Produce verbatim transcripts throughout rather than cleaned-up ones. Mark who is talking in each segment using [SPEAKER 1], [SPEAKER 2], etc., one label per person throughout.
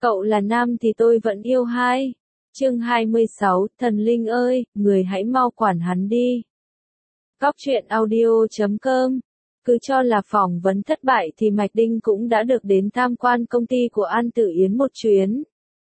[SPEAKER 1] Cậu là nam thì tôi vẫn yêu hai. Chương hai mươi sáu, thần linh ơi, người hãy mau quản hắn đi. Góc truyện audio chấm com. Cứ cho là phỏng vấn thất bại thì Mạch Đinh cũng đã được đến tham quan công ty của An Tử Yến một chuyến.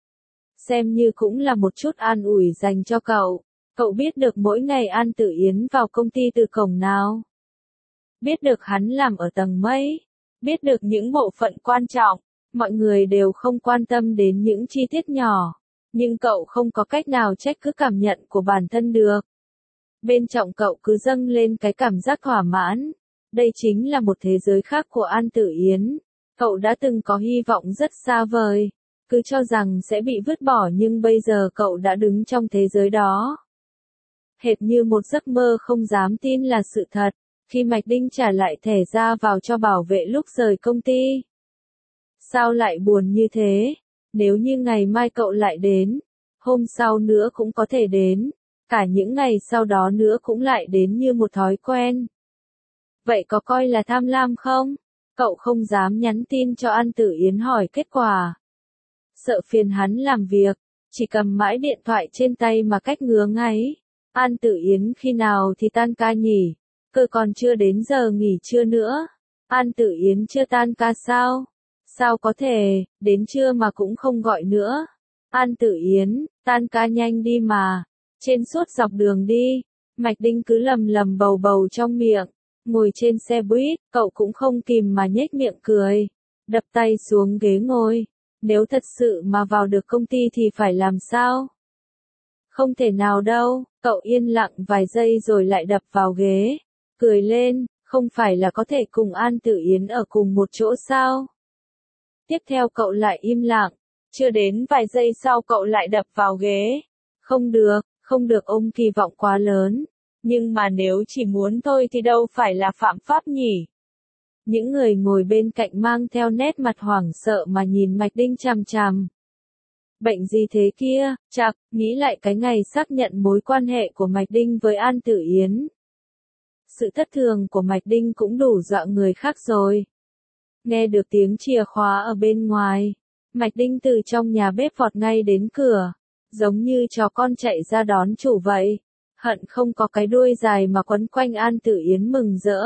[SPEAKER 1] Xem như cũng là một chút an ủi dành cho cậu. Cậu biết được mỗi ngày An Tử Yến vào công ty từ cổng nào. Biết được hắn làm ở tầng mấy. Biết được những bộ phận quan trọng. Mọi người đều không quan tâm đến những chi tiết nhỏ. Nhưng cậu không có cách nào trách cứ cảm nhận của bản thân được. Bên trong cậu cứ dâng lên cái cảm giác thỏa mãn. Đây chính là một thế giới khác của An Tử Yến. Cậu đã từng có hy vọng rất xa vời. Cứ cho rằng sẽ bị vứt bỏ nhưng bây giờ cậu đã đứng trong thế giới đó. Hệt như một giấc mơ không dám tin là sự thật. Khi Mạch Đinh trả lại thẻ ra vào cho bảo vệ lúc rời công ty. Sao lại buồn như thế? Nếu như ngày mai cậu lại đến, hôm sau nữa cũng có thể đến, cả những ngày sau đó nữa cũng lại đến như một thói quen. Vậy có coi là tham lam không? Cậu không dám nhắn tin cho An Tử Yến hỏi kết quả. Sợ phiền hắn làm việc, chỉ cầm mãi điện thoại trên tay mà cách ngứa ngáy. An Tử Yến khi nào thì tan ca nhỉ? Cơ còn chưa đến giờ nghỉ trưa nữa. An Tử Yến chưa tan ca sao? Sao có thể, đến trưa mà cũng không gọi nữa. An Tử Yến, tan ca nhanh đi mà. Trên suốt dọc đường đi, Mạch Đinh cứ lầm lầm bầu bầu trong miệng. Ngồi trên xe buýt, cậu cũng không kìm mà nhếch miệng cười. Đập tay xuống ghế ngồi. Nếu thật sự mà vào được công ty thì phải làm sao? Không thể nào đâu, cậu yên lặng vài giây rồi lại đập vào ghế. Cười lên, không phải là có thể cùng An Tử Yến ở cùng một chỗ sao? Tiếp theo cậu lại im lặng, chưa đến vài giây sau cậu lại đập vào ghế. Không được, không được ôm kỳ vọng quá lớn. Nhưng mà nếu chỉ muốn thôi thì đâu phải là phạm pháp nhỉ? Những người ngồi bên cạnh mang theo nét mặt hoảng sợ mà nhìn Mạch Đinh chằm chằm. Bệnh gì thế kia, chạc, nghĩ lại cái ngày xác nhận mối quan hệ của Mạch Đinh với An Tử Yến. Sự thất thường của Mạch Đinh cũng đủ dọa người khác rồi. Nghe được tiếng chìa khóa ở bên ngoài, Mạch Đinh từ trong nhà bếp vọt ngay đến cửa, giống như chó con chạy ra đón chủ vậy, hận không có cái đuôi dài mà quấn quanh An Tử Yến mừng rỡ.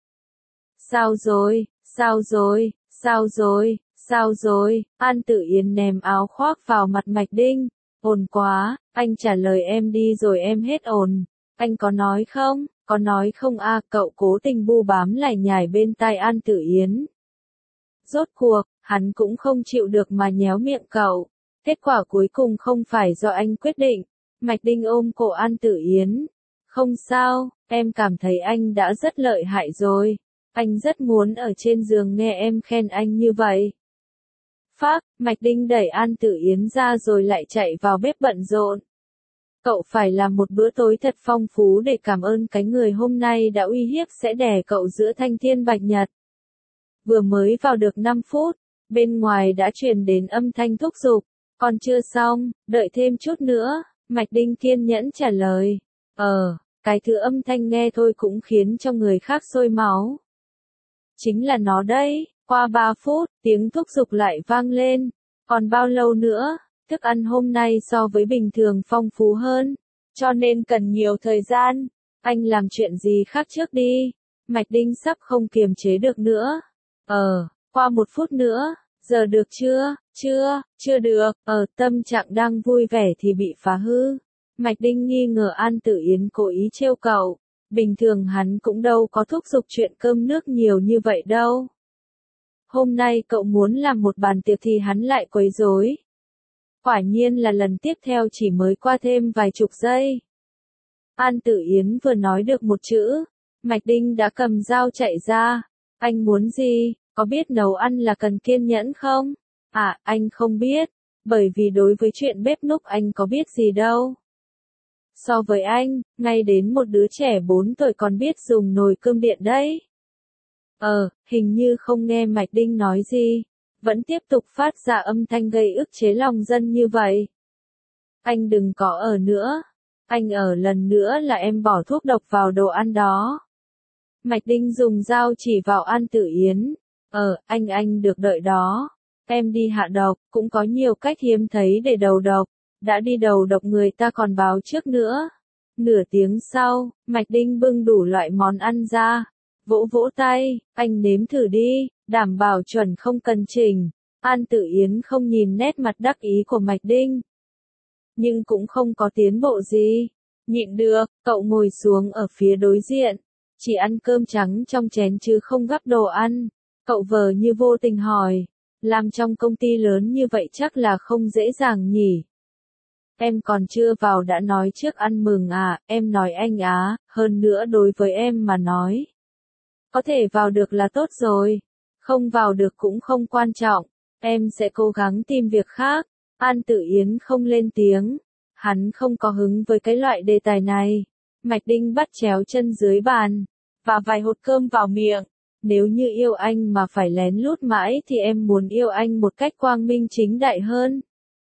[SPEAKER 1] Sao rồi, sao rồi, sao rồi, sao rồi, An Tử Yến ném áo khoác vào mặt Mạch Đinh, ồn quá, anh trả lời em đi rồi em hết ồn, anh có nói không, có nói không a cậu cố tình bu bám lại nhải bên tai An Tử Yến. Rốt cuộc, hắn cũng không chịu được mà nhéo miệng cậu. Kết quả cuối cùng không phải do anh quyết định. Mạch Đinh ôm cổ An Tử Yến. Không sao, em cảm thấy anh đã rất lợi hại rồi. Anh rất muốn ở trên giường nghe em khen anh như vậy. Phác, Mạch Đinh đẩy An Tử Yến ra rồi lại chạy vào bếp bận rộn. Cậu phải làm một bữa tối thật phong phú để cảm ơn cái người hôm nay đã uy hiếp sẽ đè cậu giữa thanh thiên bạch nhật. Vừa mới vào được năm phút, bên ngoài đã truyền đến âm thanh thúc giục. Còn chưa xong, đợi thêm chút nữa, Mạch Đinh kiên nhẫn trả lời. Ờ, cái thứ âm thanh nghe thôi cũng khiến cho người khác sôi máu. Chính là nó đấy, qua ba phút, tiếng thúc giục lại vang lên. Còn bao lâu nữa, thức ăn hôm nay so với bình thường phong phú hơn, cho nên cần nhiều thời gian. Anh làm chuyện gì khác trước đi. Mạch Đinh sắp không kiềm chế được nữa. Ờ, qua một phút nữa, giờ được chưa, chưa, chưa được, ờ, tâm trạng đang vui vẻ thì bị phá hư. Mạch Đinh nghi ngờ An Tử Yến cố ý trêu cậu, bình thường hắn cũng đâu có thúc giục chuyện cơm nước nhiều như vậy đâu. Hôm nay cậu muốn làm một bàn tiệc thì hắn lại quấy rối. Quả nhiên là lần tiếp theo chỉ mới qua thêm vài chục giây. An Tử Yến vừa nói được một chữ, Mạch Đinh đã cầm dao chạy ra. Anh muốn gì, có biết nấu ăn là cần kiên nhẫn không? À, anh không biết, bởi vì đối với chuyện bếp núc anh có biết gì đâu. So với anh, ngay đến một đứa trẻ bốn tuổi còn biết dùng nồi cơm điện đấy. Ờ, hình như không nghe Mạch Đinh nói gì, vẫn tiếp tục phát ra âm thanh gây ức chế lòng dân như vậy. Anh đừng có ở nữa, anh ở lần nữa là em bỏ thuốc độc vào đồ ăn đó. Mạch Đinh dùng dao chỉ vào An Tử Yến. Ờ, anh anh được đợi đó. Em đi hạ độc, cũng có nhiều cách hiếm thấy để đầu độc. Đã đi đầu độc người ta còn báo trước nữa. Nửa tiếng sau, Mạch Đinh bưng đủ loại món ăn ra. Vỗ vỗ tay, anh nếm thử đi, đảm bảo chuẩn không cần chỉnh. An Tử Yến không nhìn nét mặt đắc ý của Mạch Đinh. Nhưng cũng không có tiến bộ gì. Nhịn được, cậu ngồi xuống ở phía đối diện. Chỉ ăn cơm trắng trong chén chứ không gắp đồ ăn. Cậu vờ như vô tình hỏi. Làm trong công ty lớn như vậy chắc là không dễ dàng nhỉ. Em còn chưa vào đã nói trước ăn mừng à, em nói anh á, hơn nữa đối với em mà nói. Có thể vào được là tốt rồi. Không vào được cũng không quan trọng. Em sẽ cố gắng tìm việc khác. An Tử Yến không lên tiếng. Hắn không có hứng với cái loại đề tài này. Mạch Đinh bắt chéo chân dưới bàn. Và vài hột cơm vào miệng. Nếu như yêu anh mà phải lén lút mãi thì em muốn yêu anh một cách quang minh chính đại hơn.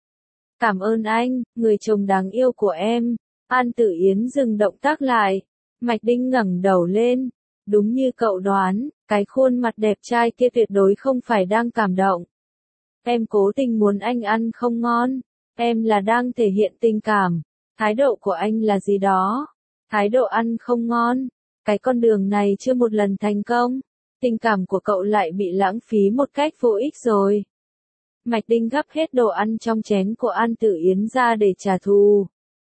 [SPEAKER 1] Cảm ơn anh, người chồng đáng yêu của em. An Tử Yến dừng động tác lại. Mạch Đinh ngẩng đầu lên. Đúng như cậu đoán, cái khuôn mặt đẹp trai kia tuyệt đối không phải đang cảm động. Em cố tình muốn anh ăn không ngon. Em là đang thể hiện tình cảm. Thái độ của anh là gì đó? Thái độ ăn không ngon. Cái con đường này chưa một lần thành công. Tình cảm của cậu lại bị lãng phí một cách vô ích rồi. Mạch Đinh gắp hết đồ ăn trong chén của An Tử Yến ra để trả thù.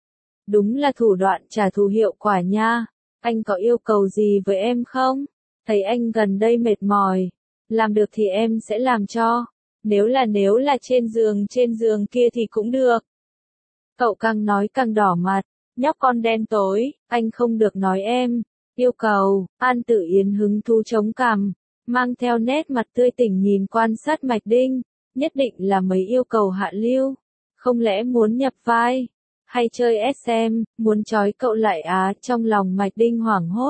[SPEAKER 1] Đúng là thủ đoạn trả thù hiệu quả nha. Anh có yêu cầu gì với em không? Thấy anh gần đây mệt mỏi. Làm được thì em sẽ làm cho. Nếu là nếu là trên giường trên giường kia thì cũng được. Cậu càng nói càng đỏ mặt. Nhóc con đen tối, anh không được nói em. Yêu cầu, An Tử Yến hứng thú chống cằm. Mang theo nét mặt tươi tỉnh nhìn quan sát Mạch Đinh. Nhất định là mấy yêu cầu hạ lưu. Không lẽ muốn nhập vai? Hay chơi ét em, muốn trói cậu lại á, trong lòng Mạch Đinh hoảng hốt.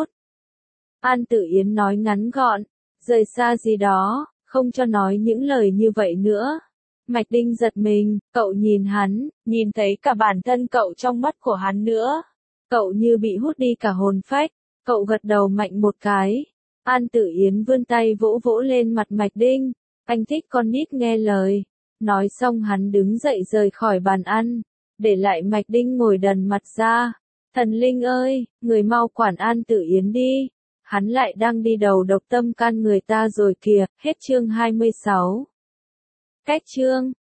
[SPEAKER 1] An Tử Yến nói ngắn gọn, rời xa gì đó, không cho nói những lời như vậy nữa. Mạch Đinh giật mình, cậu nhìn hắn, nhìn thấy cả bản thân cậu trong mắt của hắn nữa. Cậu như bị hút đi cả hồn phách, cậu gật đầu mạnh một cái. An Tử Yến vươn tay vỗ vỗ lên mặt Mạch Đinh, anh thích con nít nghe lời. Nói xong hắn đứng dậy rời khỏi bàn ăn. Để lại Mạch Đinh ngồi đần mặt ra. Thần linh ơi, người mau quản An Tử Yến đi. Hắn lại đang đi đầu độc tâm can người ta rồi kìa. Hết chương hai mươi sáu. Cách chương.